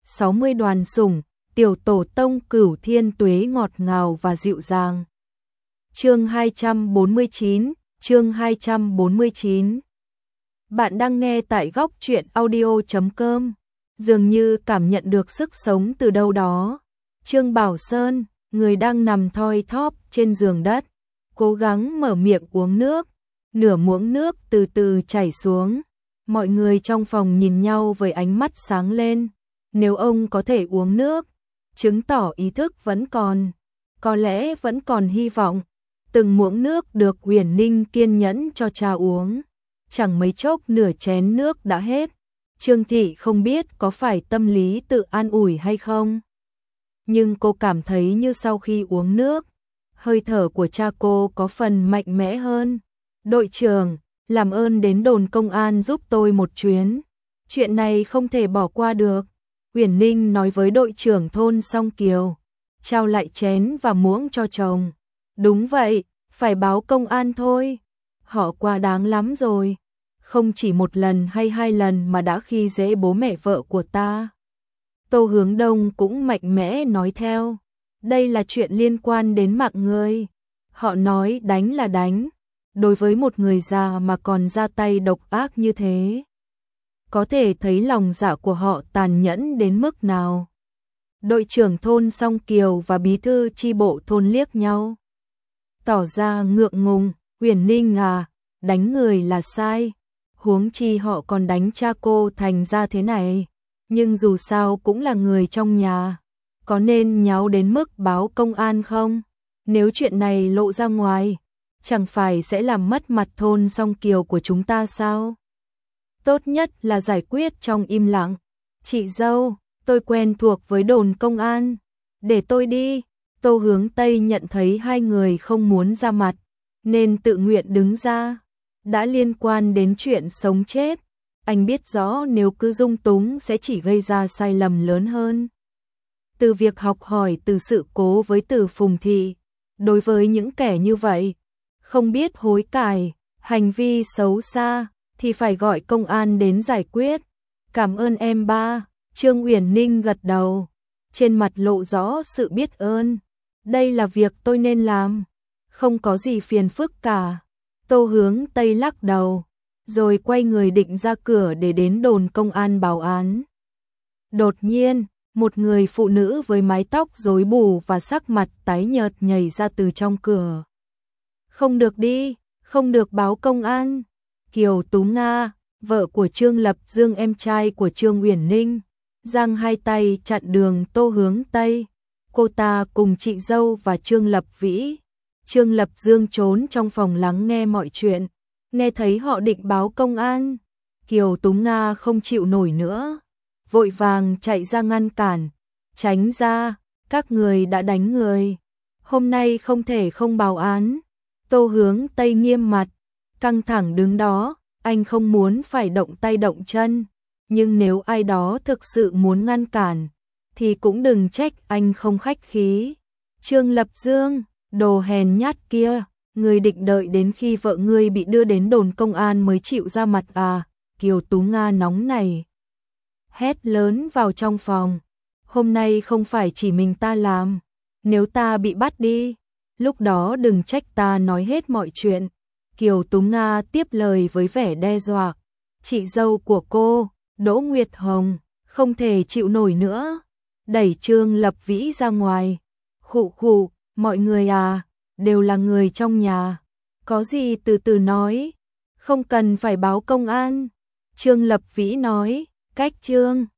60 đoàn sủng, tiểu tổ tông Cửu Thiên Tuế ngọt ngào và dịu dàng. Chương 249, chương 249. Bạn đang nghe tại góc truyện audio.com. Dường như cảm nhận được sức sống từ đâu đó. Trương Bảo Sơn, người đang nằm thoi thóp trên giường đất, cố gắng mở miệng uống nước. Nửa muỗng nước từ từ chảy xuống. Mọi người trong phòng nhìn nhau với ánh mắt sáng lên. Nếu ông có thể uống nước, chứng tỏ ý thức vẫn còn. Có lẽ vẫn còn hy vọng. Từng muỗng nước được Uyển Ninh kiên nhẫn cho cha uống. Chẳng mấy chốc nửa chén nước đã hết. Trương Thị không biết có phải tâm lý tự an ủi hay không. Nhưng cô cảm thấy như sau khi uống nước, hơi thở của cha cô có phần mạnh mẽ hơn. Đội trưởng, làm ơn đến đồn công an giúp tôi một chuyến. Chuyện này không thể bỏ qua được. Uyển Ninh nói với đội trưởng thôn Song Kiều, trao lại chén và muỗng cho chồng. Đúng vậy, phải báo công an thôi. Họ quá đáng lắm rồi. Không chỉ một lần hay hai lần mà đã khi dễ bố mẹ vợ của ta. Tô Hướng Đông cũng mạnh mẽ nói theo. Đây là chuyện liên quan đến mạng người. Họ nói đánh là đánh. Đối với một người già mà còn ra tay độc ác như thế, có thể thấy lòng dạ của họ tàn nhẫn đến mức nào. Đội trưởng thôn Song Kiều và bí thư chi bộ thôn liếc nhau, tỏ ra ngượng ngùng. Uyển Ninh à, đánh người là sai, huống chi họ còn đánh cha cô thành ra thế này. Nhưng dù sao cũng là người trong nhà, có nên nháo đến mức báo công an không? Nếu chuyện này lộ ra ngoài, chẳng phải sẽ làm mất mặt thôn Song Kiều của chúng ta sao? Tốt nhất là giải quyết trong im lặng. Chị dâu, tôi quen thuộc với đồn công an, để tôi đi. Tô Hướng Tây nhận thấy hai người không muốn ra mặt, nên tự nguyện đứng ra. Đã liên quan đến chuyện sống chết, anh biết rõ nếu cứ dung túng sẽ chỉ gây ra sai lầm lớn hơn. Từ việc học hỏi từ sự cố với Từ Phùng Thị, đối với những kẻ như vậy, không biết hối cải, hành vi xấu xa, thì phải gọi công an đến giải quyết. Cảm ơn em ba. Trương Uyển Ninh gật đầu, trên mặt lộ rõ sự biết ơn. Đây là việc tôi nên làm, không có gì phiền phức cả. Tô Hướng Tây lắc đầu, rồi quay người định ra cửa để đến đồn công an báo án. Đột nhiên, một người phụ nữ với mái tóc rối bù và sắc mặt tái nhợt nhảy ra từ trong cửa. Không được đi, không được báo công an. Kiều Tú Nga, vợ của Trương Lập Dương, em trai của Trương Uyển Ninh, giang hai tay chặn đường Tô Hướng Tây. Cô ta cùng chị dâu và Trương Lập Vĩ. Trương Lập Dương trốn trong phòng lắng nghe mọi chuyện, nghe thấy họ định báo công an. Kiều Tú Nga không chịu nổi nữa, vội vàng chạy ra ngăn cản. Tránh ra, các người đã đánh người, hôm nay không thể không báo án. Tô Hướng Tây nghiêm mặt, căng thẳng đứng đó, anh không muốn phải động tay động chân, nhưng nếu ai đó thực sự muốn ngăn cản, thì cũng đừng trách anh không khách khí. Trương Lập Dương, đồ hèn nhát kia, người định đợi đến khi vợ ngươi bị đưa đến đồn công an mới chịu ra mặt à? Kiều Tú Nga nóng này, hét lớn vào trong phòng. Hôm nay không phải chỉ mình ta làm, nếu ta bị bắt đi, lúc đó đừng trách ta nói hết mọi chuyện. Kiều Tú Nga tiếp lời với vẻ đe dọa. Chị dâu của cô, Đỗ Nguyệt Hồng, không thể chịu nổi nữa, đẩy Trương Lập Vĩ ra ngoài. Khụ khụ, mọi người à, đều là người trong nhà, có gì từ từ nói, không cần phải báo công an. Trương Lập Vĩ nói, cách Trương